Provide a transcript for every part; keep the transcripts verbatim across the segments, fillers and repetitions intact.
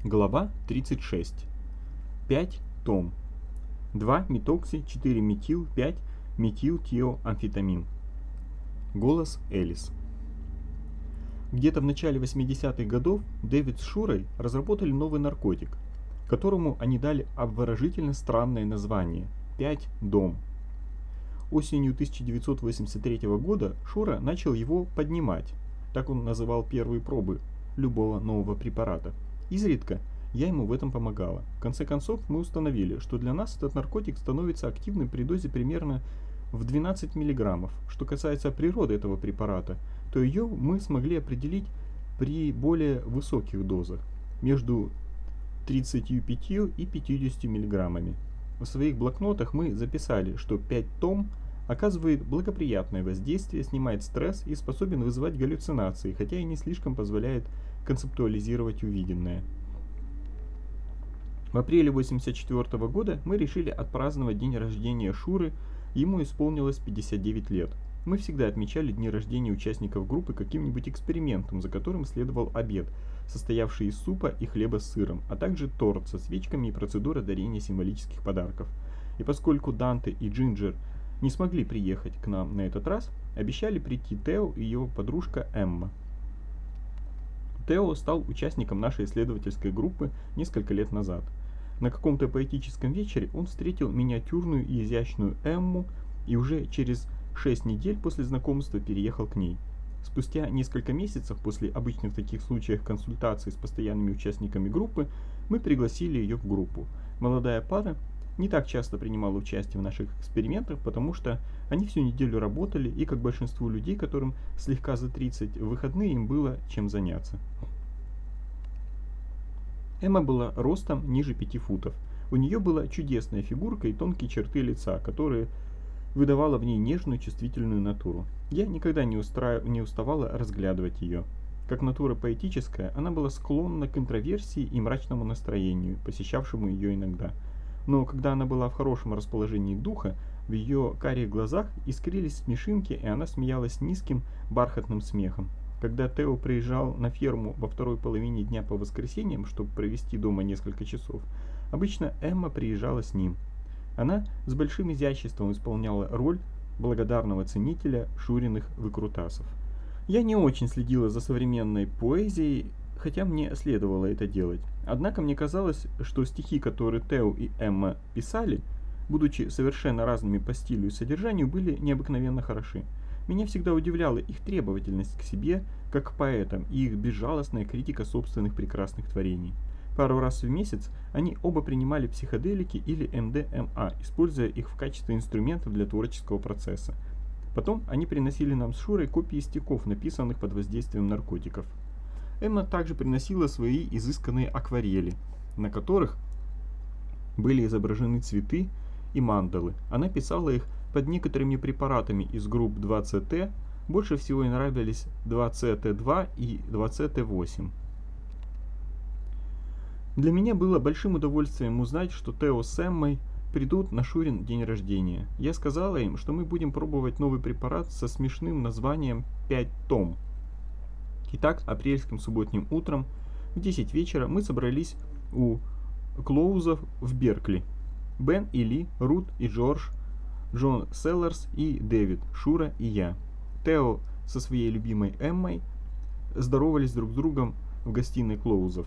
Глава тридцать шесть. пять том. два метокси четыре метил пять метилтиоамфетамин. Голос Элис. Где-то в начале восьмидесятых годов Дэвид с Шурой разработали новый наркотик, которому они дали обворожительно странное название – пять дом. Осенью тысяча девятьсот восемьдесят третьего года Шура начал его поднимать, так он называл первые пробы любого нового препарата. Изредка я ему в этом помогала. В конце концов мы установили, что для нас этот наркотик становится активным при дозе примерно в двенадцать миллиграммов. Что касается природы этого препарата, то ее мы смогли определить при более высоких дозах, между тридцатью пятью и пятьюдесятью миллиграммами. В своих блокнотах мы записали, что пять том оказывает благоприятное воздействие, снимает стресс и способен вызывать галлюцинации, хотя и не слишком позволяет концептуализировать увиденное. В апреле восемьдесят четвёртого года мы решили отпраздновать день рождения Шуры, ему исполнилось пятьдесят девять лет. Мы всегда отмечали дни рождения участников группы каким-нибудь экспериментом, за которым следовал обед, состоявший из супа и хлеба с сыром, а также торт со свечками и процедура дарения символических подарков. И поскольку Данте и Джинджер не смогли приехать к нам на этот раз, обещали прийти Тео и его подружка Эмма. Тео стал участником нашей исследовательской группы несколько лет назад. На каком-то поэтическом вечере он встретил миниатюрную и изящную Эмму и уже через шесть недель после знакомства переехал к ней. Спустя несколько месяцев после обычных в таких случаях консультаций с постоянными участниками группы мы пригласили ее в группу. Молодая пара не так часто принимала участие в наших экспериментах, потому что они всю неделю работали, и, как большинству людей, которым слегка за тридцать, в выходные им было чем заняться. Эмма была ростом ниже пяти футов. У нее была чудесная фигурка и тонкие черты лица, которые выдавала в ней нежную чувствительную натуру. Я никогда не, устра... не уставала разглядывать ее. Как натура поэтическая, она была склонна к интроверсии и мрачному настроению, посещавшему ее иногда. Но когда она была в хорошем расположении духа, в ее карих глазах искрились смешинки, и она смеялась низким бархатным смехом. Когда Тео приезжал на ферму во второй половине дня по воскресеньям, чтобы провести дома несколько часов, обычно Эмма приезжала с ним. Она с большим изяществом исполняла роль благодарного ценителя Шуриных выкрутасов. Я не очень следила за современной поэзией, хотя мне следовало это делать. Однако мне казалось, что стихи, которые Тео и Эмма писали, будучи совершенно разными по стилю и содержанию, были необыкновенно хороши. Меня всегда удивляла их требовательность к себе, как к поэтам, и их безжалостная критика собственных прекрасных творений. Пару раз в месяц они оба принимали психоделики или эм дэ эм а, используя их в качестве инструментов для творческого процесса. Потом они приносили нам с Шурой копии стихов, написанных под воздействием наркотиков. Эмма также приносила свои изысканные акварели, на которых были изображены цветы и мандалы. Она писала их под некоторыми препаратами из групп два цэ тэ, больше всего ей нравились два цэ тэ два и два цэ тэ восемь. Для меня было большим удовольствием узнать, что Тео с Эммой придут на Шурин день рождения. Я сказала им, что мы будем пробовать новый препарат со смешным названием пять том. Итак, апрельским субботним утром в десять вечера мы собрались у Клоузов в Беркли. Бен и Ли, Рут и Джордж, Джон Селлерс и Дэвид, Шура и я. Тео со своей любимой Эммой здоровались друг с другом в гостиной Клоузов.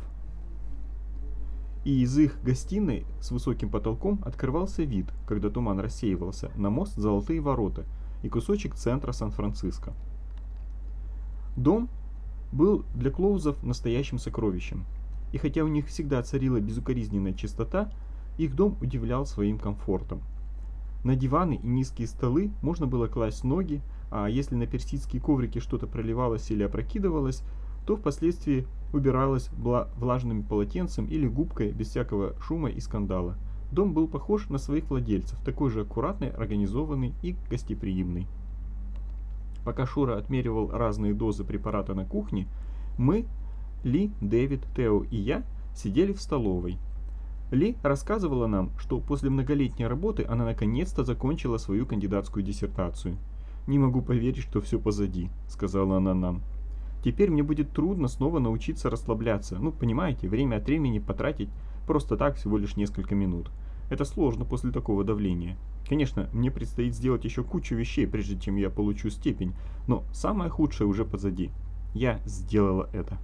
И из их гостиной с высоким потолком открывался вид, когда туман рассеивался, на мост Золотые ворота и кусочек центра Сан-Франциско. Дом был для Клоузов настоящим сокровищем, и хотя у них всегда царила безукоризненная чистота, их дом удивлял своим комфортом. На диваны и низкие столы можно было класть ноги, а если на персидские коврики что-то проливалось или опрокидывалось, то впоследствии убиралось влажным полотенцем или губкой без всякого шума и скандала. Дом был похож на своих владельцев, такой же аккуратный, организованный и гостеприимный. Пока Шура отмеривал разные дозы препарата на кухне, мы, Ли, Дэвид, Тео и я сидели в столовой. Ли рассказывала нам, что после многолетней работы она наконец-то закончила свою кандидатскую диссертацию. «Не могу поверить, что все позади», — сказала она нам. Теперь мне будет трудно снова научиться расслабляться. Ну, понимаете, время от времени потратить просто так всего лишь несколько минут. Это сложно после такого давления. Конечно, мне предстоит сделать еще кучу вещей, прежде чем я получу степень, но самое худшее уже позади. Я сделала это.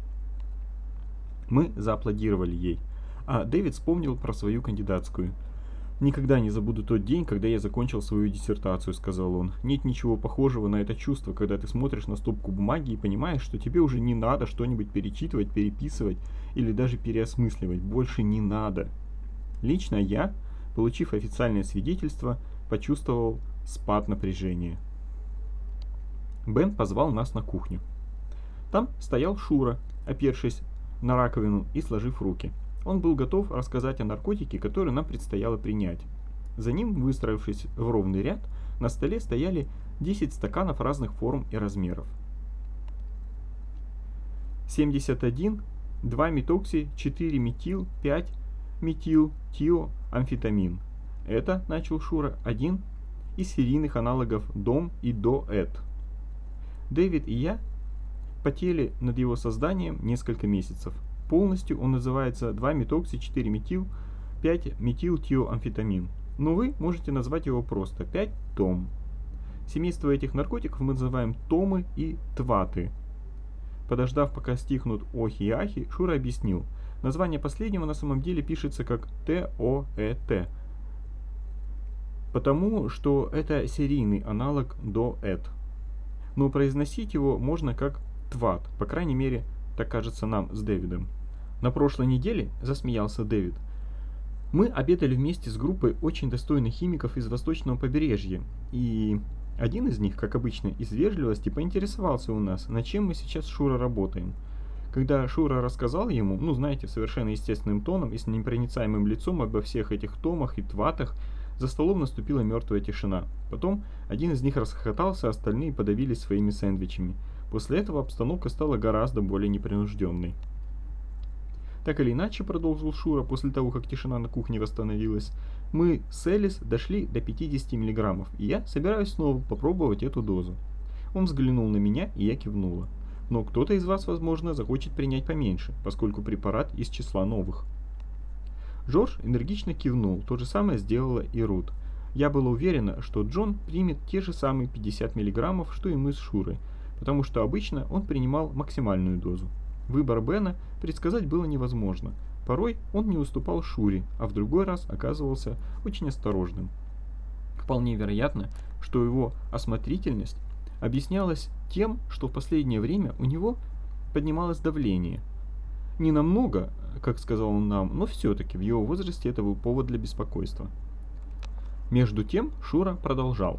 Мы зааплодировали ей, а Дэвид вспомнил про свою кандидатскую. «Никогда не забуду тот день, когда я закончил свою диссертацию», — сказал он. «Нет ничего похожего на это чувство, когда ты смотришь на стопку бумаги и понимаешь, что тебе уже не надо что-нибудь перечитывать, переписывать или даже переосмысливать. Больше не надо». Лично я, получив официальное свидетельство, почувствовал спад напряжения. Бен позвал нас на кухню. Там стоял Шура, опершись на раковину и сложив руки. Он был готов рассказать о наркотике, который нам предстояло принять. За ним, выстроившись в ровный ряд, на столе стояли десять стаканов разных форм и размеров. семьдесят один, два метокси, четыре метил, пять метил, тио, амфетамин. Это, начал Шура, один из серийных аналогов дом и доэт. Дэвид и я потели над его созданием несколько месяцев. Полностью он называется два метокси, четыре метил, пять метил, тио, амфетамин. Но вы можете назвать его просто пять том. Семейство этих наркотиков мы называем томы и тваты. Подождав, пока стихнут охи и ахи, Шура объяснил. Название последнего на самом деле пишется как Т-О-Э-Т, потому что это серийный аналог доэт. Но произносить его можно как тват, по крайней мере, так кажется нам с Дэвидом. На прошлой неделе, засмеялся Дэвид, мы обедали вместе с группой очень достойных химиков из восточного побережья, и один из них, как обычно, из вежливости поинтересовался у нас, над чем мы сейчас с Шура работаем. Когда Шура рассказал ему, ну знаете, совершенно естественным тоном и с непроницаемым лицом обо всех этих томах и тватах, за столом наступила мертвая тишина. Потом один из них расхохотался, а остальные подавились своими сэндвичами. После этого обстановка стала гораздо более непринужденной. Так или иначе, продолжил Шура после того, как тишина на кухне восстановилась, мы с Элис дошли до пятидесяти миллиграммов, и я собираюсь снова попробовать эту дозу. Он взглянул на меня, и я кивнула. Но кто-то из вас, возможно, захочет принять поменьше, поскольку препарат из числа новых. Джордж энергично кивнул, то же самое сделала и Рут. Я была уверена, что Джон примет те же самые пятьдесят миллиграммов, что и мы с Шурой, потому что обычно он принимал максимальную дозу. Выбор Бена предсказать было невозможно. Порой он не уступал Шуре, а в другой раз оказывался очень осторожным. Вполне вероятно, что его осмотрительность объяснялась тем, что в последнее время у него поднималось давление. Не намного, как сказал он нам, но все-таки в его возрасте это был повод для беспокойства. Между тем Шура продолжал.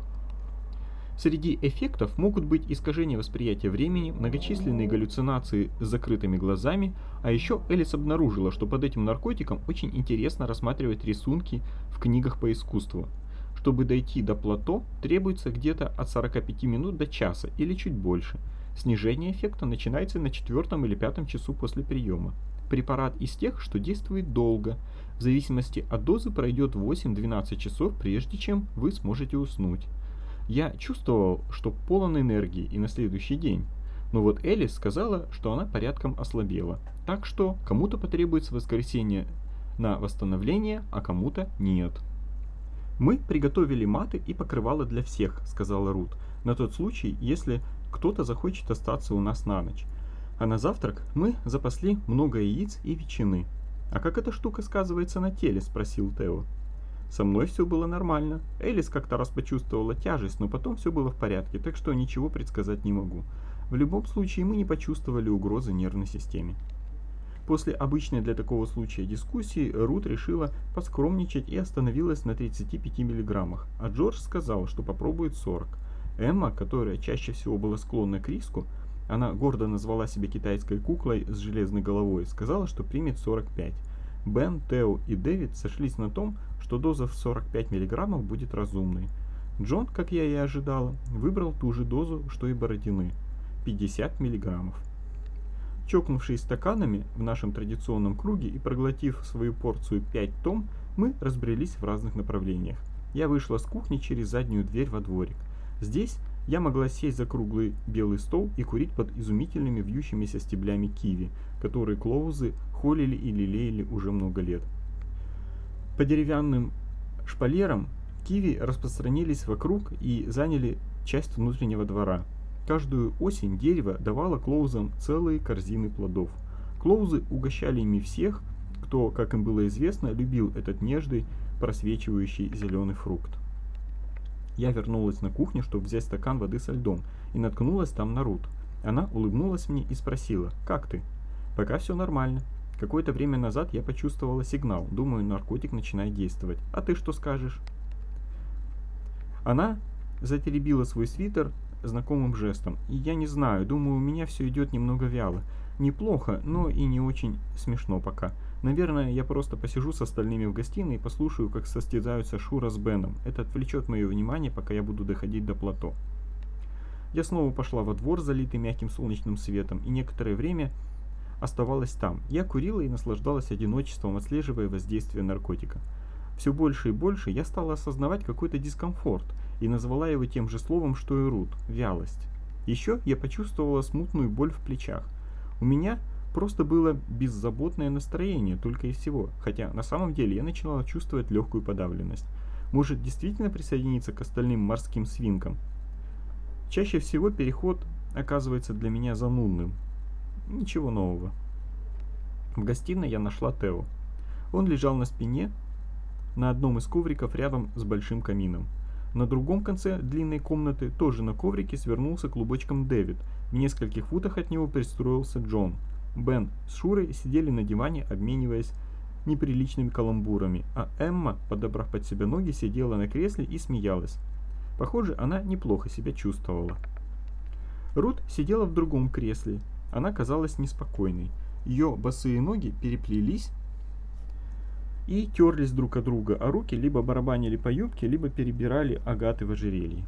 Среди эффектов могут быть искажение восприятия времени, многочисленные галлюцинации с закрытыми глазами, а еще Элис обнаружила, что под этим наркотиком очень интересно рассматривать рисунки в книгах по искусству. Чтобы дойти до плато, требуется где-то от сорока пяти минут до часа или чуть больше. Снижение эффекта начинается на четвертом или пятом часу после приема. Препарат из тех, что действует долго. В зависимости от дозы пройдет восемь-двенадцать часов, прежде чем вы сможете уснуть. Я чувствовал, что полон энергии и на следующий день. Но вот Элис сказала, что она порядком ослабела. Так что кому-то потребуется воскресенье на восстановление, а кому-то нет. «Мы приготовили маты и покрывало для всех», — сказала Рут, «на тот случай, если кто-то захочет остаться у нас на ночь. А на завтрак мы запасли много яиц и ветчины». «А как эта штука сказывается на теле?» — спросил Тео. «Со мной все было нормально. Элис как-то раз почувствовала тяжесть, но потом все было в порядке, так что ничего предсказать не могу. В любом случае мы не почувствовали угрозы нервной системе». После обычной для такого случая дискуссии Рут решила поскромничать и остановилась на тридцати пяти миллиграммах, а Джордж сказал, что попробует сорок. Эмма, которая чаще всего была склонна к риску, она гордо назвала себя китайской куклой с железной головой, сказала, что примет сорок пять. Бен, Тео и Дэвид сошлись на том, что доза в сорок пять миллиграммов будет разумной. Джон, как я и ожидала, выбрал ту же дозу, что и Бородины – пятьдесят миллиграммов. Чокнувшись стаканами в нашем традиционном круге и проглотив свою порцию пять том, мы разбрелись в разных направлениях. Я вышла с кухни через заднюю дверь во дворик. Здесь Я могла сесть за круглый белый стол и курить под изумительными вьющимися стеблями киви, которые Клоузы холили и лелеяли уже много лет. По деревянным шпалерам киви распространились вокруг и заняли часть внутреннего двора. Каждую осень дерево давало Клоузам целые корзины плодов. Клоузы угощали ими всех, кто, как им было известно, любил этот нежный, просвечивающий зеленый фрукт. Я вернулась на кухню, чтобы взять стакан воды со льдом, и наткнулась там на Рут. Она улыбнулась мне и спросила: «Как ты?» «Пока все нормально. Какое-то время назад я почувствовала сигнал. Думаю, наркотик начинает действовать. А ты что скажешь?» Она затеребила свой свитер знакомым жестом. «И я не знаю, думаю, у меня все идет немного вяло. Неплохо, но и не очень смешно пока. Наверное, я просто посижу с остальными в гостиной и послушаю, как состязаются Шура с Беном. Это отвлечет мое внимание, пока я буду доходить до плато». Я снова пошла во двор, залитый мягким солнечным светом, и некоторое время оставалась там. Я курила и наслаждалась одиночеством, отслеживая воздействие наркотика. Все больше и больше я стала осознавать какой-то дискомфорт и назвала его тем же словом, что и Рут – вялость. Еще я почувствовала смутную боль в плечах. У меня просто было беззаботное настроение только и всего, хотя на самом деле я начинала чувствовать легкую подавленность. Может, действительно присоединиться к остальным морским свинкам? Чаще всего переход оказывается для меня занудным. Ничего нового. В гостиной я нашла Тео. Он лежал на спине на одном из ковриков рядом с большим камином. На другом конце длинной комнаты, тоже на коврике, свернулся клубочком Дэвид. В нескольких футах от него пристроился Джон. Бен с Шурой сидели на диване, обмениваясь неприличными каламбурами, а Эмма, подобрав под себя ноги, сидела на кресле и смеялась. Похоже, она неплохо себя чувствовала. Рут сидела в другом кресле. Она казалась неспокойной. Ее босые ноги переплелись и терлись друг от друга, а руки либо барабанили по юбке, либо перебирали агаты в ожерелье.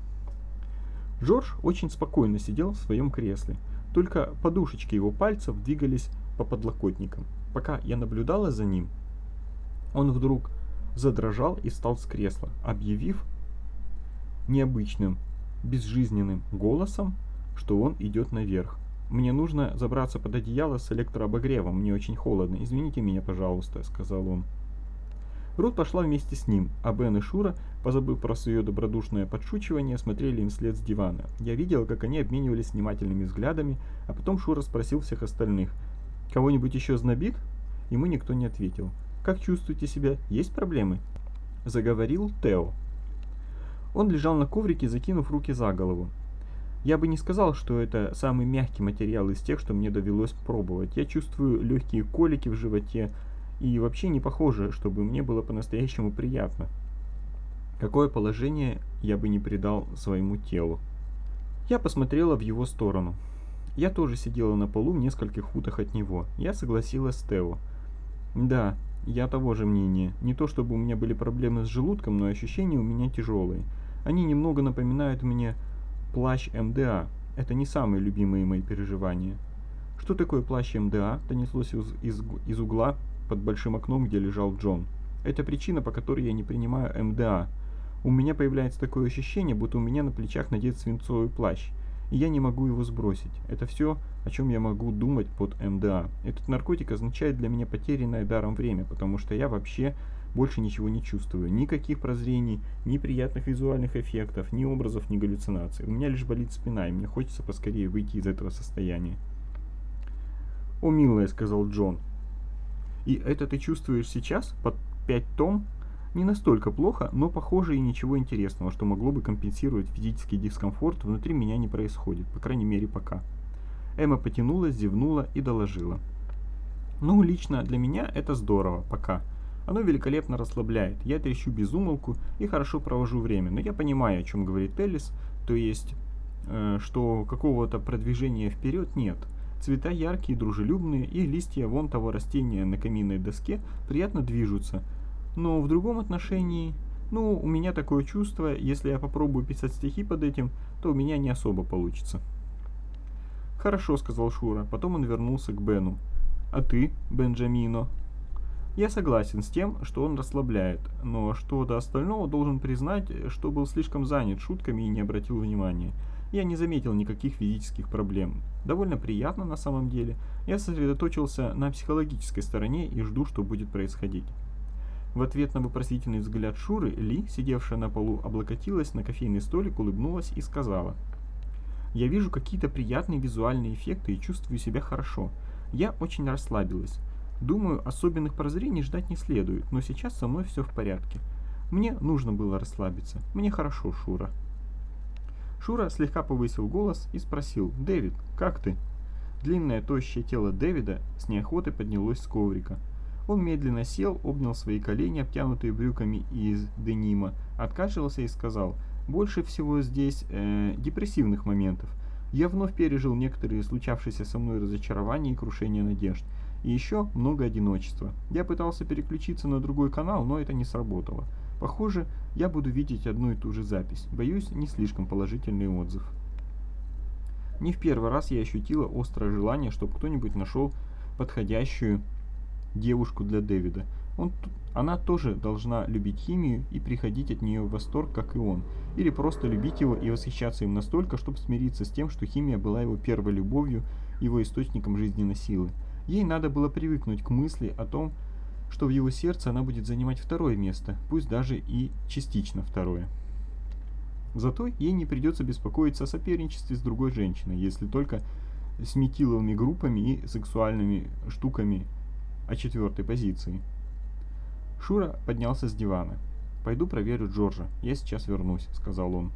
Джордж очень спокойно сидел в своем кресле, только подушечки его пальцев двигались по подлокотникам. Пока я наблюдала за ним, он вдруг задрожал и встал с кресла, объявив необычным, безжизненным голосом, что он идет наверх. «Мне нужно забраться под одеяло с электрообогревом, мне очень холодно. Извините меня, пожалуйста», — сказал он. Рут пошла вместе с ним, а Бен и Шура, позабыв про свое добродушное подшучивание, смотрели им вслед с дивана. Я видел, как они обменивались внимательными взглядами, а потом Шура спросил всех остальных: «Кого-нибудь еще знобит?» Ему никто не ответил. «Как чувствуете себя? Есть проблемы?» Заговорил Тео. Он лежал на коврике, закинув руки за голову. Я бы не сказал, что это самый мягкий материал из тех, что мне довелось пробовать. Я чувствую легкие колики в животе, и вообще не похоже, чтобы мне было по-настоящему приятно. Какое положение я бы не придал своему телу. Я посмотрела в его сторону. Я тоже сидела на полу в нескольких футах от него. Я согласилась с Тео. Да, я того же мнения. Не то чтобы у меня были проблемы с желудком, но ощущения у меня тяжелые. Они немного напоминают мне плащ эм дэ а. Это не самые любимые мои переживания. «Что такое плащ эм дэ а?» донеслось из, из, из угла под большим окном, где лежал Джон. «Это причина, по которой я не принимаю эм дэ а. У меня появляется такое ощущение, будто у меня на плечах надет свинцовый плащ, и я не могу его сбросить. Это все, о чем я могу думать под эм дэ а. Этот наркотик означает для меня потерянное даром время, потому что я вообще больше ничего не чувствую. Никаких прозрений, ни приятных визуальных эффектов, ни образов, ни галлюцинаций. У меня лишь болит спина, и мне хочется поскорее выйти из этого состояния». «О, милая», — сказал Джон. «И это ты чувствуешь сейчас, под пять том? Не настолько плохо, но похоже и ничего интересного, что могло бы компенсировать физический дискомфорт, внутри меня не происходит, по крайней мере пока». Эмма потянулась, зевнула и доложила: «Ну, лично для меня это здорово, пока. Оно великолепно расслабляет, я трещу без умолку и хорошо провожу время, но я понимаю, о чем говорит Элис, то есть, э, что какого-то продвижения вперед нет. Цвета яркие, дружелюбные, и листья вон того растения на каминной доске приятно движутся. Но в другом отношении, ну, у меня такое чувство, если я попробую писать стихи под этим, то у меня не особо получится». «Хорошо», — сказал Шура, потом он вернулся к Бену. «А ты, Бенджамино?» Я согласен с тем, что он расслабляет, но что до остального, должен признать, что был слишком занят шутками и не обратил внимания. Я не заметил никаких физических проблем. Довольно приятно на самом деле. Я сосредоточился на психологической стороне и жду, что будет происходить. В ответ на вопросительный взгляд Шуры, Ли, сидевшая на полу, облокотилась на кофейный столик, улыбнулась и сказала: «Я вижу какие-то приятные визуальные эффекты и чувствую себя хорошо. Я очень расслабилась. Думаю, особенных прозрений ждать не следует, но сейчас со мной все в порядке. Мне нужно было расслабиться. Мне хорошо, Шура». Шура слегка повысил голос и спросил: «Дэвид, как ты?» Длинное тощее тело Дэвида с неохотой поднялось с коврика. Он медленно сел, обнял свои колени, обтянутые брюками из денима, откашлялся и сказал: «Больше всего здесь э, депрессивных моментов. Я вновь пережил некоторые случавшиеся со мной разочарования и крушение надежд. И еще много одиночества. Я пытался переключиться на другой канал, но это не сработало. Похоже, я буду видеть одну и ту же запись. Боюсь, не слишком положительный отзыв». Не в первый раз я ощутила острое желание, чтобы кто-нибудь нашел подходящую девушку для Дэвида. Он, она тоже должна любить химию и приходить от нее в восторг, как и он. Или просто любить его и восхищаться им настолько, чтобы смириться с тем, что химия была его первой любовью, его источником жизненной силы. Ей надо было привыкнуть к мысли о том, что в его сердце она будет занимать второе место, пусть даже и частично второе. Зато ей не придется беспокоиться о соперничестве с другой женщиной, если только с метиловыми группами и сексуальными штуками о четвертой позиции. Шура поднялся с дивана. «Пойду проверю Джорджа. Я сейчас вернусь», — сказал он.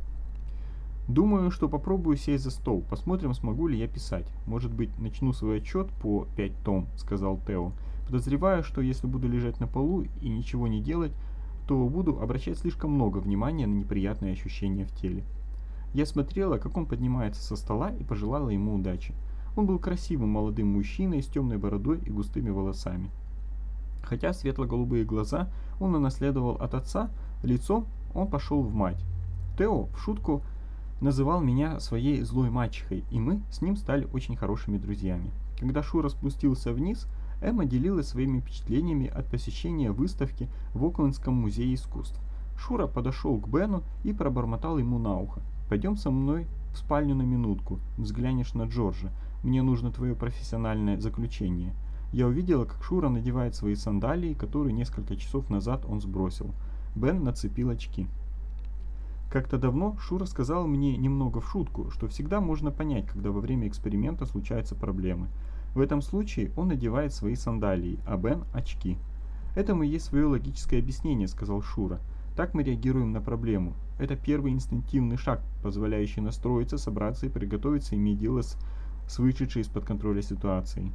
«Думаю, что попробую сесть за стол. Посмотрим, смогу ли я писать. Может быть, начну свой отчет по пять том», — сказал Тео. «Подозреваю, что если буду лежать на полу и ничего не делать, то буду обращать слишком много внимания на неприятные ощущения в теле». Я смотрела, как он поднимается со стола, и пожелала ему удачи. Он был красивым молодым мужчиной с темной бородой и густыми волосами. Хотя светло-голубые глаза он унаследовал от отца, лицом он пошел в мать. Тео в шутку называл меня своей злой мачехой, и мы с ним стали очень хорошими друзьями. Когда Шура спустился вниз, Эмма делилась своими впечатлениями от посещения выставки в Оклендском музее искусств. Шура подошел к Бену и пробормотал ему на ухо: «Пойдем со мной в спальню на минутку, взглянешь на Джорджа. Мне нужно твое профессиональное заключение». Я увидела, как Шура надевает свои сандалии, которые несколько часов назад он сбросил. Бен нацепил очки. Как-то давно Шура сказал мне немного в шутку, что всегда можно понять, когда во время эксперимента случаются проблемы. В этом случае он надевает свои сандалии, а Бен – очки. «Этому есть свое логическое объяснение», – сказал Шура. «Так мы реагируем на проблему. Это первый инстинктивный шаг, позволяющий настроиться, собраться и приготовиться иметь дело с, с вышедшей из-под контроля ситуацией».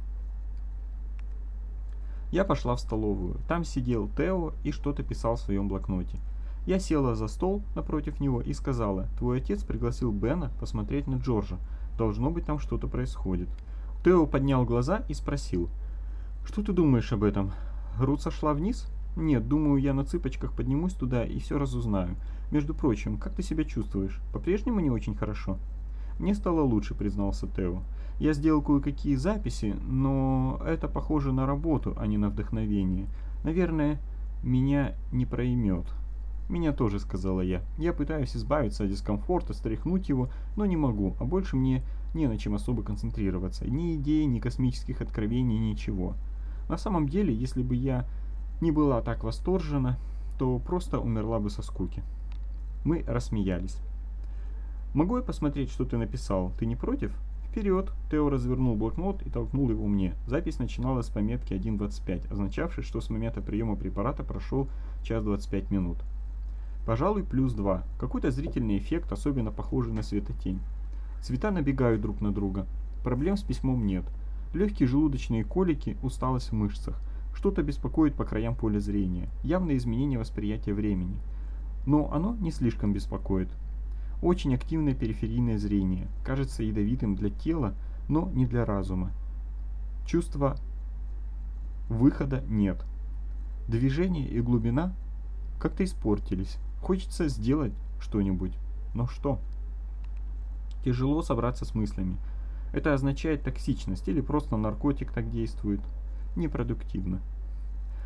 Я пошла в столовую. Там сидел Тео и что-то писал в своем блокноте. Я села за стол напротив него и сказала: «Твой отец пригласил Бена посмотреть на Джорджа. Должно быть, там что-то происходит». Тео поднял глаза и спросил: «Что ты думаешь об этом? Рут сошла вниз?» «Нет, думаю, я на цыпочках поднимусь туда и все разузнаю. Между прочим, как ты себя чувствуешь? По-прежнему не очень хорошо?» «Мне стало лучше», — признался Тео. «Я сделал кое-какие записи, но это похоже на работу, а не на вдохновение. Наверное, меня не проймет». «Меня тоже», — сказала я. «Я пытаюсь избавиться от дискомфорта, стряхнуть его, но не могу, а больше мне не на чем особо концентрироваться. Ни идей, ни космических откровений, ничего. На самом деле, если бы я не была так восторжена, то просто умерла бы со скуки». Мы рассмеялись. «Могу я посмотреть, что ты написал? Ты не против?» «Вперед!» Тео развернул блокнот и толкнул его мне. Запись начиналась с пометки один двадцать пять, означавшей, что с момента приема препарата прошел час двадцать пять минут. Пожалуй, плюс два. Какой-то зрительный эффект, особенно похожий на светотень. Цвета набегают друг на друга. Проблем с письмом нет. Легкие желудочные колики, усталость в мышцах. Что-то беспокоит по краям поля зрения. Явное изменение восприятия времени. Но оно не слишком беспокоит. Очень активное периферийное зрение. Кажется ядовитым для тела, но не для разума. Чувства выхода нет. Движение и глубина как-то испортились. Хочется сделать что-нибудь. Но что? Тяжело собраться с мыслями. Это означает токсичность или просто наркотик так действует. Непродуктивно.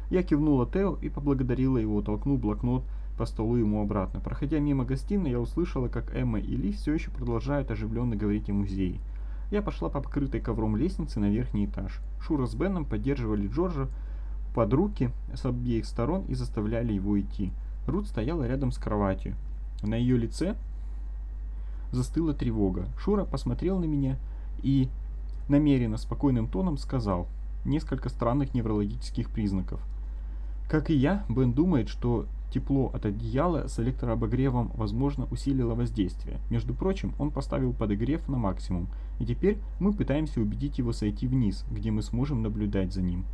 Я кивнула Тео и поблагодарила его, толкнув блокнот по столу ему обратно. Проходя мимо гостиной, я услышала, как Эмма и Ли все еще продолжают оживленно говорить о музее. Я пошла по покрытой ковром лестнице на верхний этаж. Шура с Беном поддерживали Джорджа под руки с обеих сторон и заставляли его идти. Рут стояла рядом с кроватью. На ее лице застыла тревога. Шура посмотрел на меня и намеренно спокойным тоном сказал: несколько странных неврологических признаков. Как и я, Бен думает, что тепло от одеяла с электрообогревом, возможно, усилило воздействие. Между прочим, он поставил подогрев на максимум, и теперь мы пытаемся убедить его сойти вниз, где мы сможем наблюдать за ним.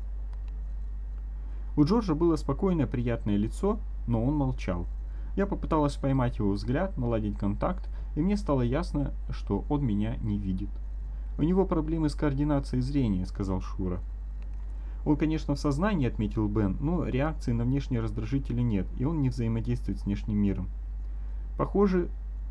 У Джорджа было спокойное, приятное лицо, но он молчал. Я попыталась поймать его взгляд, наладить контакт, и мне стало ясно, что он меня не видит. «У него проблемы с координацией зрения», — сказал Шура. «Он, конечно, в сознании», — отметил Бен, — «но реакции на внешние раздражители нет, и он не взаимодействует с внешним миром». «Похоже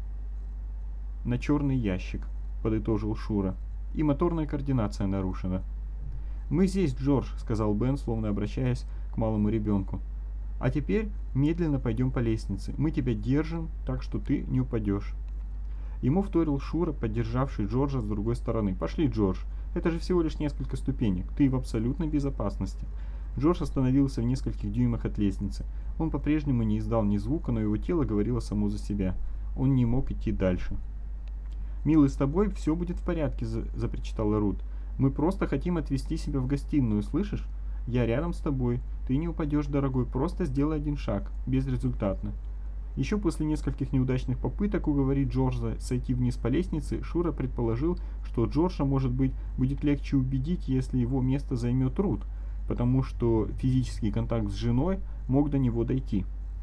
на черный ящик», — подытожил Шура, — «и моторная координация нарушена». «Мы здесь, Джордж», — сказал Бен, словно обращаясь к малому ребенку. «А теперь медленно пойдем по лестнице. Мы тебя держим, так что ты не упадешь». Ему вторил Шура, поддержавший Джорджа с другой стороны. «Пошли, Джордж. Это же всего лишь несколько ступенек. Ты в абсолютной безопасности». Джордж остановился в нескольких дюймах от лестницы. Он по-прежнему не издал ни звука, но его тело говорило само за себя. Он не мог идти дальше. «Милый, с тобой все будет в порядке», — запричитала Рут. «Мы просто хотим отвезти себя в гостиную, слышишь? Я рядом с тобой. Ты не упадешь, дорогой. Просто сделай один шаг. Безрезультатно». Еще после нескольких неудачных попыток уговорить Джорджа сойти вниз по лестнице, Шура предположил, что Джорджа, может быть, будет легче убедить, если его место займет Рут, потому что физический контакт с женой мог до него дойти.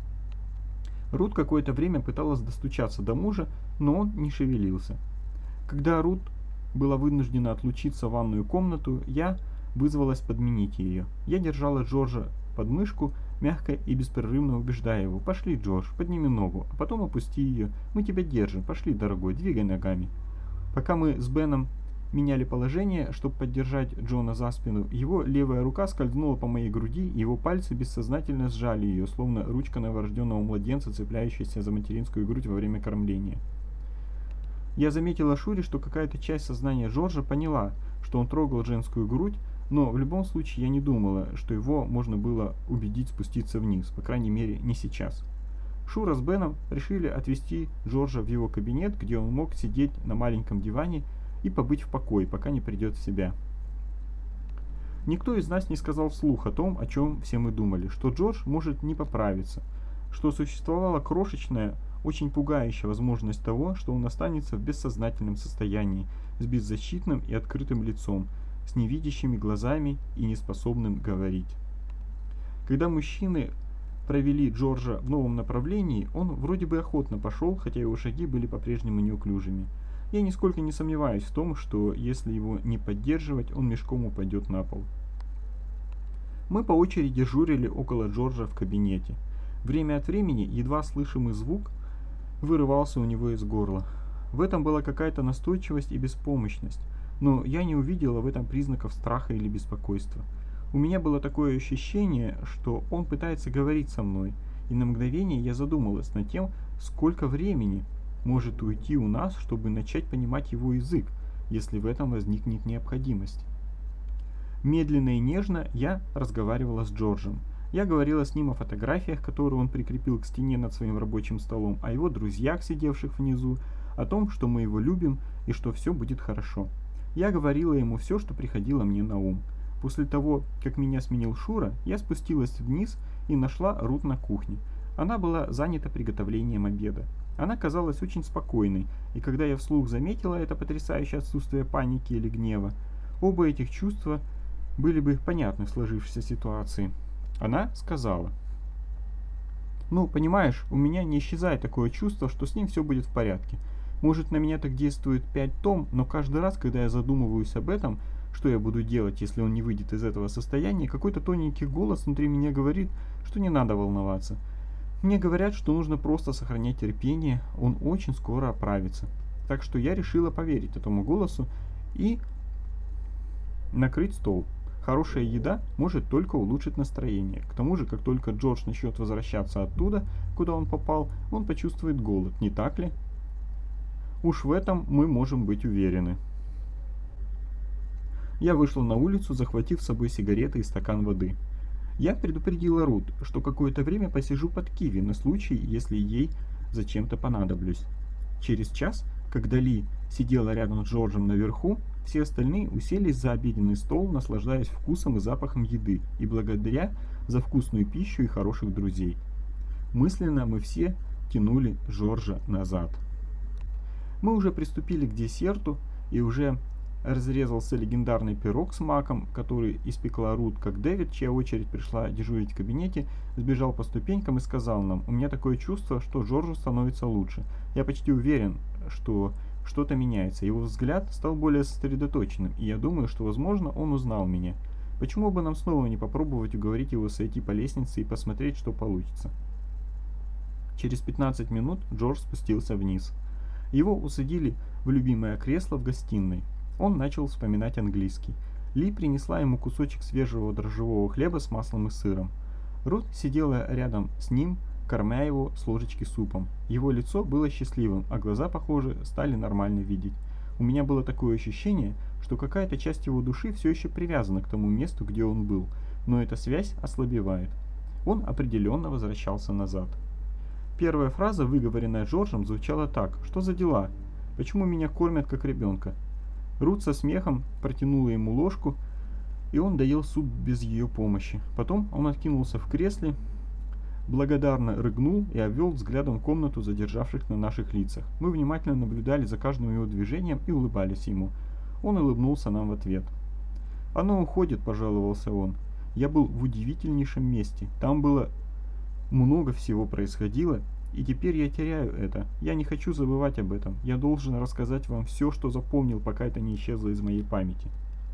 Рут какое-то время пыталась достучаться до мужа, но он не шевелился. Когда Рут была вынуждена отлучиться в ванную комнату, я вызвалась подменить ее. Я держала Джорджа под мышку, мягко и беспрерывно убеждая его: «Пошли, Джордж, подними ногу, а потом опусти ее. Мы тебя держим. Пошли, дорогой, двигай ногами». Пока мы с Беном меняли положение, чтобы поддержать Джона за спину, его левая рука скользнула по моей груди, и его пальцы бессознательно сжали ее, словно ручка новорожденного младенца, цепляющаяся за материнскую грудь во время кормления. Я заметила Шуре, что какая-то часть сознания Джорджа поняла, что он трогал женскую грудь, но в любом случае я не думала, что его можно было убедить спуститься вниз, по крайней мере не сейчас. Шура с Беном решили отвезти Джорджа в его кабинет, где он мог сидеть на маленьком диване и побыть в покое, пока не придет в себя. Никто из нас не сказал вслух о том, о чем все мы думали, что Джордж может не поправиться, что существовала крошечная, очень пугающая возможность того, что он останется в бессознательном состоянии, с беззащитным и открытым лицом, с невидящими глазами и неспособным говорить. Когда мужчины провели Джорджа в новом направлении, он вроде бы охотно пошел, хотя его шаги были по-прежнему неуклюжими. Я нисколько не сомневаюсь в том, что если его не поддерживать, он мешком упадет на пол. Мы по очереди дежурили около Джорджа в кабинете. Время от времени едва слышимый звук вырывался у него из горла. В этом была какая-то настойчивость и беспомощность, но я не увидела в этом признаков страха или беспокойства. У меня было такое ощущение, что он пытается говорить со мной, и на мгновение я задумалась над тем, сколько времени может уйти у нас, чтобы начать понимать его язык, если в этом возникнет необходимость. Медленно и нежно я разговаривала с Джорджем. Я говорила с ним о фотографиях, которые он прикрепил к стене над своим рабочим столом, о его друзьях, сидевших внизу, о том, что мы его любим и что все будет хорошо. Я говорила ему все, что приходило мне на ум. После того, как меня сменил Шура, я спустилась вниз и нашла Рут на кухне. Она была занята приготовлением обеда. Она казалась очень спокойной, и когда я вслух заметила это потрясающее отсутствие паники или гнева, оба этих чувства были бы понятны в сложившейся ситуации. Она сказала: «Ну, понимаешь, у меня не исчезает такое чувство, что с ним все будет в порядке. Может, на меня так действует пять том, но каждый раз, когда я задумываюсь об этом, что я буду делать, если он не выйдет из этого состояния, какой-то тоненький голос внутри меня говорит, что не надо волноваться. Мне говорят, что нужно просто сохранять терпение, он очень скоро оправится. Так что я решила поверить этому голосу и накрыть стол. Хорошая еда может только улучшить настроение. К тому же, как только Джордж начнет возвращаться оттуда, куда он попал, он почувствует голод, не так ли? Уж в этом мы можем быть уверены. Я вышел на улицу, захватив с собой сигареты и стакан воды. Я предупредила Рут, что какое-то время посижу под киви на случай, если ей зачем-то понадоблюсь. Через час, когда Ли сидела рядом с Джорджем наверху, все остальные уселись за обеденный стол, наслаждаясь вкусом и запахом еды и благодаря за вкусную пищу и хороших друзей. Мысленно мы все тянули Джорджа назад. Мы уже приступили к десерту, и уже разрезался легендарный пирог с маком, который испекла Рут, как Дэвид, чья очередь пришла дежурить в кабинете, сбежал по ступенькам и сказал нам: «У меня такое чувство, что Джорджу становится лучше. Я почти уверен, что что-то меняется». Его взгляд стал более сосредоточенным, и я думаю, что, возможно, он узнал меня. Почему бы нам снова не попробовать уговорить его сойти по лестнице и посмотреть, что получится? Через пятнадцать минут Джордж спустился вниз. Его усадили в любимое кресло в гостиной. Он начал вспоминать английский. Ли принесла ему кусочек свежего дрожжевого хлеба с маслом и сыром. Рут сидела рядом с ним, кормя его с ложечки супом. Его лицо было счастливым, а глаза, похоже, стали нормально видеть. У меня было такое ощущение, что какая-то часть его души все еще привязана к тому месту, где он был, но эта связь ослабевает. Он определенно возвращался назад. Первая фраза, выговоренная Джорджем, звучала так: «Что за дела? Почему меня кормят как ребенка?» Рут со смехом протянула ему ложку, и он доел суп без ее помощи. Потом он откинулся в кресле, благодарно рыгнул и обвел взглядом комнату, задержавших на наших лицах. Мы внимательно наблюдали за каждым его движением и улыбались ему. Он улыбнулся нам в ответ. «Оно уходит», — пожаловался он. «Я был в удивительнейшем месте. Там было много всего происходило, и теперь я теряю это. Я не хочу забывать об этом. Я должен рассказать вам все, что запомнил, пока это не исчезло из моей памяти».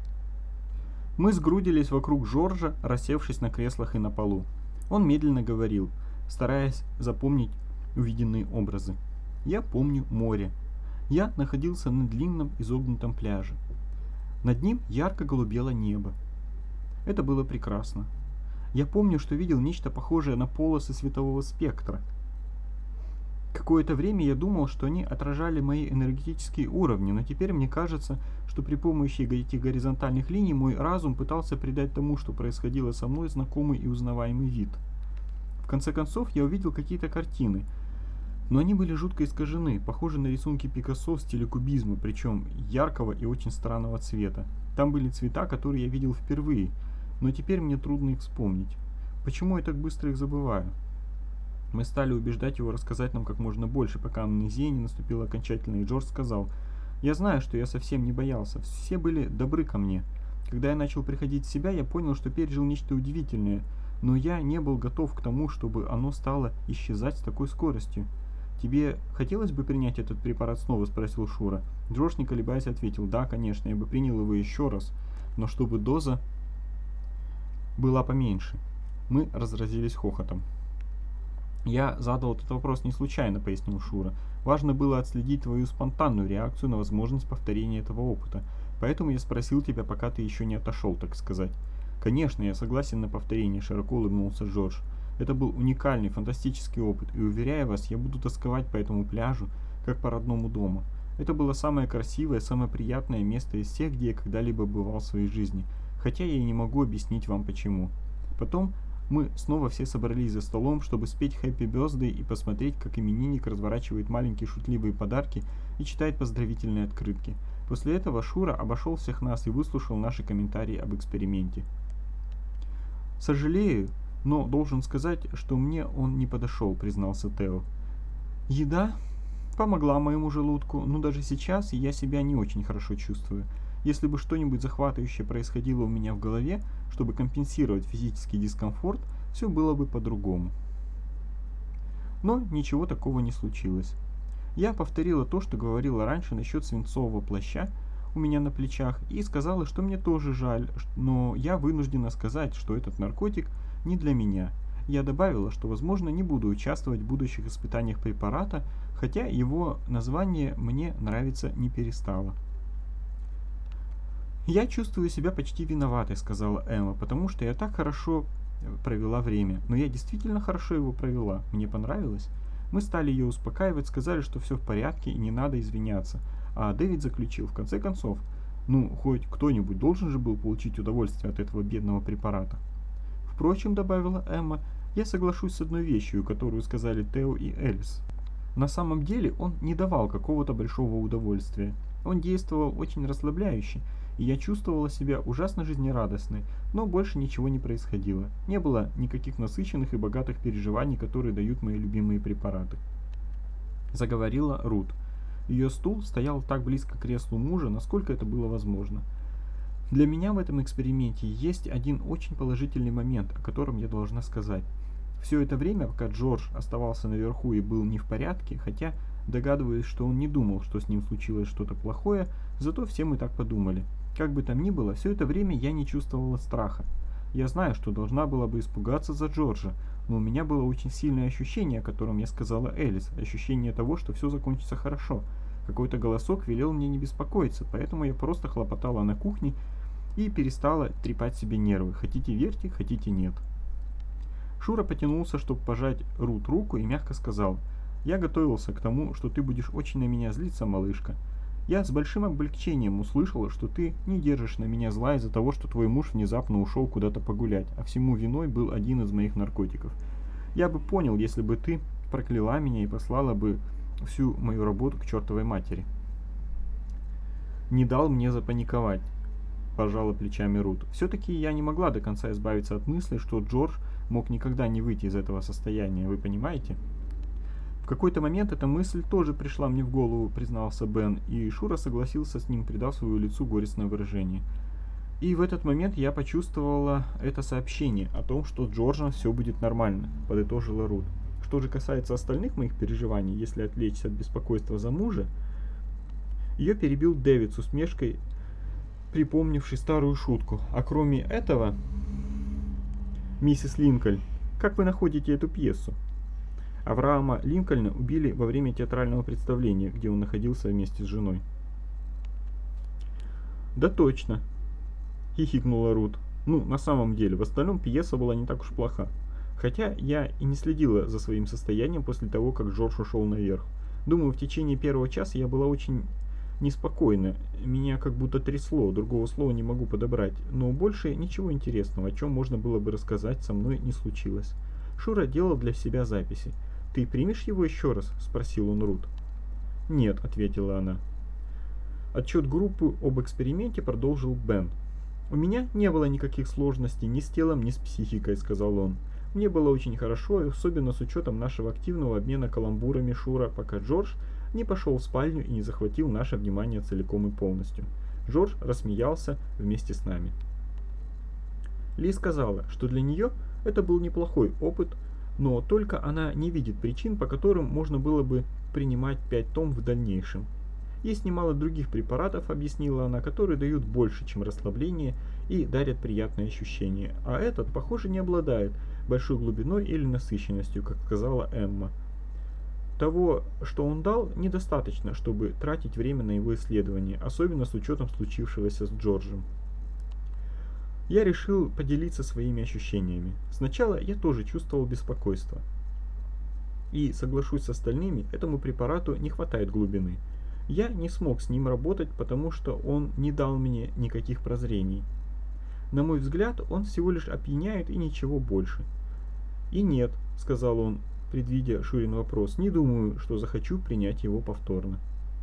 Мы сгрудились вокруг Джорджа, рассевшись на креслах и на полу. Он медленно говорил, стараясь запомнить увиденные образы. «Я помню море. Я находился на длинном изогнутом пляже. Над ним ярко голубело небо. Это было прекрасно. Я помню, что видел нечто похожее на полосы светового спектра. Какое-то время я думал, что они отражали мои энергетические уровни, но теперь мне кажется, что при помощи этих горизонтальных линий мой разум пытался придать тому, что происходило со мной, знакомый и узнаваемый вид. В конце концов, я увидел какие-то картины, но они были жутко искажены, похожи на рисунки Пикассо в стиле кубизма, причем яркого и очень странного цвета. Там были цвета, которые я видел впервые, но теперь мне трудно их вспомнить. Почему я так быстро их забываю? Мы стали убеждать его рассказать нам как можно больше, пока амнезия не наступила окончательно, и Джордж сказал: «Я знаю, что я совсем не боялся, все были добры ко мне. Когда я начал приходить в себя, я понял, что пережил нечто удивительное, но я не был готов к тому, чтобы оно стало исчезать с такой скоростью». «Тебе хотелось бы принять этот препарат снова?» — спросил Шура. Джордж, не колебаясь, ответил: «Да, конечно, я бы принял его еще раз, но чтобы доза была поменьше». Мы разразились хохотом. «Я задал этот вопрос не случайно», — пояснил Шура. «Важно было отследить твою спонтанную реакцию на возможность повторения этого опыта. Поэтому я спросил тебя, пока ты еще не отошел, так сказать». «Конечно, я согласен на повторение», — широко улыбнулся Джордж. «Это был уникальный, фантастический опыт, и, уверяю вас, я буду тосковать по этому пляжу, как по родному дому. Это было самое красивое, самое приятное место из всех, где я когда-либо бывал в своей жизни, хотя я и не могу объяснить вам почему». Потом мы снова все собрались за столом, чтобы спеть «Happy Birthday» и посмотреть, как именинник разворачивает маленькие шутливые подарки и читает поздравительные открытки. После этого Шура обошел всех нас и выслушал наши комментарии об эксперименте. «Сожалею, но должен сказать, что мне он не подошел», — признался Тео. «Еда помогла моему желудку, но даже сейчас я себя не очень хорошо чувствую. Если бы что-нибудь захватывающее происходило у меня в голове, чтобы компенсировать физический дискомфорт, все было бы по-другому». Но ничего такого не случилось. Я повторила то, что говорила раньше насчет свинцового плаща у меня на плечах, и сказала, что мне тоже жаль, но я вынуждена сказать, что этот наркотик не для меня. Я добавила, что, возможно, не буду участвовать в будущих испытаниях препарата, хотя его название мне нравиться не перестало. «Я чувствую себя почти виноватой», — сказала Эмма, «потому что я так хорошо провела время. Но я действительно хорошо его провела. Мне понравилось». Мы стали ее успокаивать, сказали, что все в порядке и не надо извиняться. А Дэвид заключил, в конце концов, ну, хоть кто-нибудь должен же был получить удовольствие от этого бедного препарата. «Впрочем», — добавила Эмма, — «я соглашусь с одной вещью, которую сказали Тео и Элис. На самом деле он не давал какого-то большого удовольствия. Он действовал очень расслабляюще, и я чувствовала себя ужасно жизнерадостной, но больше ничего не происходило. Не было никаких насыщенных и богатых переживаний, которые дают мои любимые препараты». Заговорила Рут. Ее стул стоял так близко к креслу мужа, насколько это было возможно. «Для меня в этом эксперименте есть один очень положительный момент, о котором я должна сказать. Все это время, пока Джордж оставался наверху и был не в порядке, хотя догадываюсь, что он не думал, что с ним случилось что-то плохое, зато все мы так подумали. Как бы там ни было, все это время я не чувствовала страха. Я знаю, что должна была бы испугаться за Джорджа, но у меня было очень сильное ощущение, о котором я сказала Элис, ощущение того, что все закончится хорошо. Какой-то голосок велел мне не беспокоиться, поэтому я просто хлопотала на кухне и перестала трепать себе нервы. Хотите верьте, хотите нет». Шура потянулся, чтобы пожать Рут руку, и мягко сказал: «Я готовился к тому, что ты будешь очень на меня злиться, малышка. Я с большим облегчением услышала, что ты не держишь на меня зла из-за того, что твой муж внезапно ушел куда-то погулять, а всему виной был один из моих наркотиков. Я бы понял, если бы ты прокляла меня и послала бы всю мою работу к чертовой матери». «Не дал мне запаниковать», — пожала плечами Рут. «Все-таки я не могла до конца избавиться от мысли, что Джордж мог никогда не выйти из этого состояния, вы понимаете?» «В какой-то момент эта мысль тоже пришла мне в голову», — признался Бен, и Шура согласился с ним, придав своему лицу горестное выражение. «И в этот момент я почувствовала это сообщение о том, что с Джорджем все будет нормально», — подытожила Рут. «Что же касается остальных моих переживаний, если отвлечься от беспокойства за мужа...» Ее перебил Дэвид с усмешкой, припомнивший старую шутку. «А кроме этого, миссис Линкольн, как вы находите эту пьесу?» Авраама Линкольна убили во время театрального представления, где он находился вместе с женой. «Да точно», — хихикнула Рут. «Ну, на самом деле, в остальном пьеса была не так уж плоха. Хотя я и не следила за своим состоянием после того, как Джордж ушел наверх. Думаю, в течение первого часа я была очень неспокойна. Меня как будто трясло, другого слова не могу подобрать. Но больше ничего интересного, о чем можно было бы рассказать, со мной не случилось». Шура делал для себя записи. «Ты примешь его еще раз?» – спросил он Рут. «Нет», – ответила она. Отчет группы об эксперименте продолжил Бен. «У меня не было никаких сложностей ни с телом, ни с психикой», – сказал он. «Мне было очень хорошо, особенно с учетом нашего активного обмена каламбурами, Шура, пока Джордж не пошел в спальню и не захватил наше внимание целиком и полностью». Джордж рассмеялся вместе с нами. Ли сказала, что для нее это был неплохой опыт, но только она не видит причин, по которым можно было бы принимать пять том в дальнейшем. «Есть немало других препаратов», — объяснила она, «которые дают больше, чем расслабление и дарят приятные ощущения, а этот, похоже, не обладает большой глубиной или насыщенностью, как сказала Эмма. Того, что он дал, недостаточно, чтобы тратить время на его исследование, особенно с учетом случившегося с Джорджем». Я решил поделиться своими ощущениями. Сначала я тоже чувствовал беспокойство. И, соглашусь с остальными, этому препарату не хватает глубины. Я не смог с ним работать, потому что он не дал мне никаких прозрений. На мой взгляд, он всего лишь опьяняет и ничего больше. «И нет», — сказал он, предвидя Шурин вопрос, — «не думаю, что захочу принять его повторно».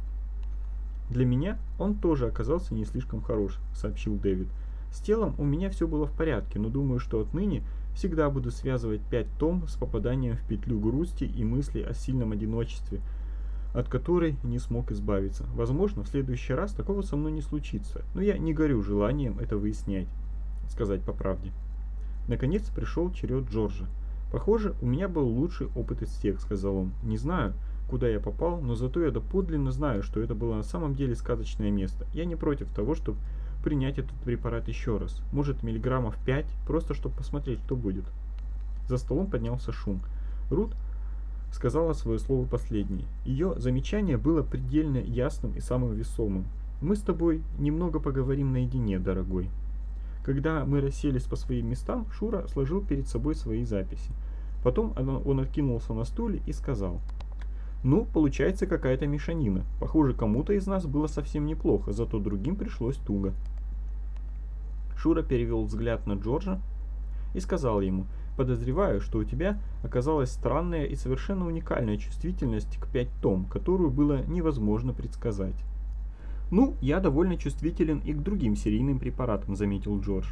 «Для меня он тоже оказался не слишком хорош», — сообщил Дэвид. «С телом у меня все было в порядке, но думаю, что отныне всегда буду связывать пять том с попаданием в петлю грусти и мыслей о сильном одиночестве, от которой не смог избавиться. Возможно, в следующий раз такого со мной не случится, но я не горю желанием это выяснять, сказать по правде». Наконец пришел черед Джорджа. «Похоже, у меня был лучший опыт из всех», — сказал он. «Не знаю, куда я попал, но зато я доподлинно знаю, что это было на самом деле сказочное место. Я не против того, чтобы принять этот препарат еще раз. Может, миллиграммов пять, просто чтобы посмотреть, что будет». За столом поднялся шум. Рут сказала свое слово последнее. Ее замечание было предельно ясным и самым весомым. Мы с тобой немного поговорим наедине, дорогой». Когда мы расселись по своим местам, Шура сложил перед собой свои записи. Потом он откинулся на стуле и сказал: «Ну, получается какая-то мешанина. Похоже, кому-то из нас было совсем неплохо, зато другим пришлось туго». Шура перевел взгляд на Джорджа и сказал ему: «Подозреваю, что у тебя оказалась странная и совершенно уникальная чувствительность к пять том, которую было невозможно предсказать». «Ну, я довольно чувствителен и к другим серийным препаратам», — заметил Джордж.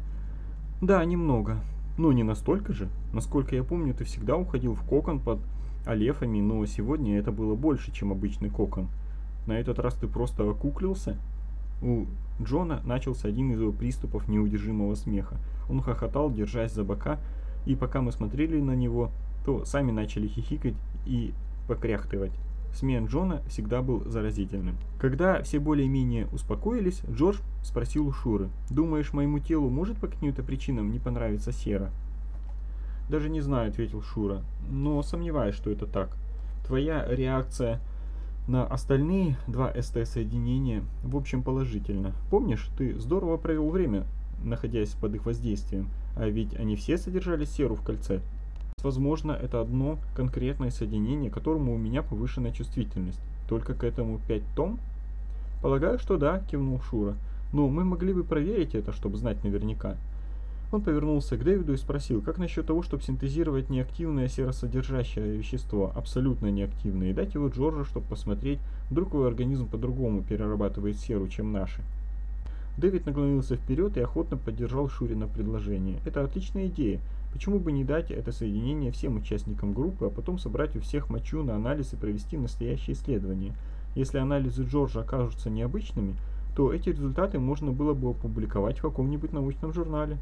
«Да, немного. Но не настолько же. Насколько я помню, ты всегда уходил в кокон под алефами, но сегодня это было больше, чем обычный кокон. На этот раз ты просто окуклился?» У Джона начался один из его приступов неудержимого смеха. Он хохотал, держась за бока, и пока мы смотрели на него, то сами начали хихикать и покряхтывать. Смех Джона всегда был заразительным. Когда все более-менее успокоились, Джордж спросил у Шуры: «Думаешь, моему телу может по каким-то причинам не понравиться сера?» «Даже не знаю», — ответил Шура, — «но сомневаюсь, что это так. Твоя реакция на остальные два эс тэ-соединения в общем положительна. Помнишь, ты здорово провел время, находясь под их воздействием, а ведь они все содержали серу в кольце. Возможно, это одно конкретное соединение, к которому у меня повышенная чувствительность. Только к этому пять том?» «Полагаю, что да», — кивнул Шура. «Но мы могли бы проверить это, чтобы знать наверняка». Он повернулся к Дэвиду и спросил: «Как насчет того, чтобы синтезировать неактивное серосодержащее вещество, абсолютно неактивное, и дать его Джорджу, чтобы посмотреть, вдруг его организм по-другому перерабатывает серу, чем наши?» Дэвид наклонился вперед и охотно поддержал Шурина предложение. «Это отличная идея. Почему бы не дать это соединение всем участникам группы, а потом собрать у всех мочу на анализ и провести настоящее исследование? Если анализы Джорджа окажутся необычными, то эти результаты можно было бы опубликовать в каком-нибудь научном журнале.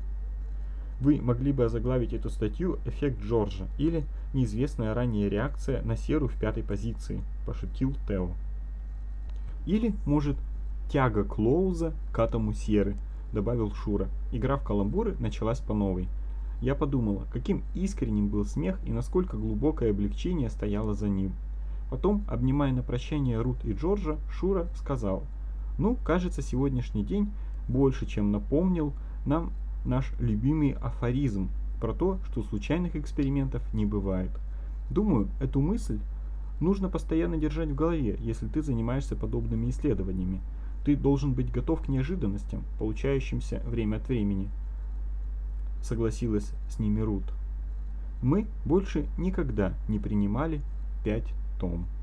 Вы могли бы озаглавить эту статью «Эффект Джорджа» или «Неизвестная ранее реакция на серу в пятой позиции», – пошутил Тео. «Или, может, тяга Клоуза к атому серы», – добавил Шура. Игра в каламбуры началась по новой. Я подумала, каким искренним был смех и насколько глубокое облегчение стояло за ним. Потом, обнимая на прощание Рут и Джорджа, Шура сказал: «Ну, кажется, сегодняшний день больше, чем напомнил нам наш любимый афоризм про то, что случайных экспериментов не бывает. Думаю, эту мысль нужно постоянно держать в голове, если ты занимаешься подобными исследованиями. Ты должен быть готов к неожиданностям, получающимся время от времени», — согласилась с ними Рут. «Мы больше никогда не принимали пять том».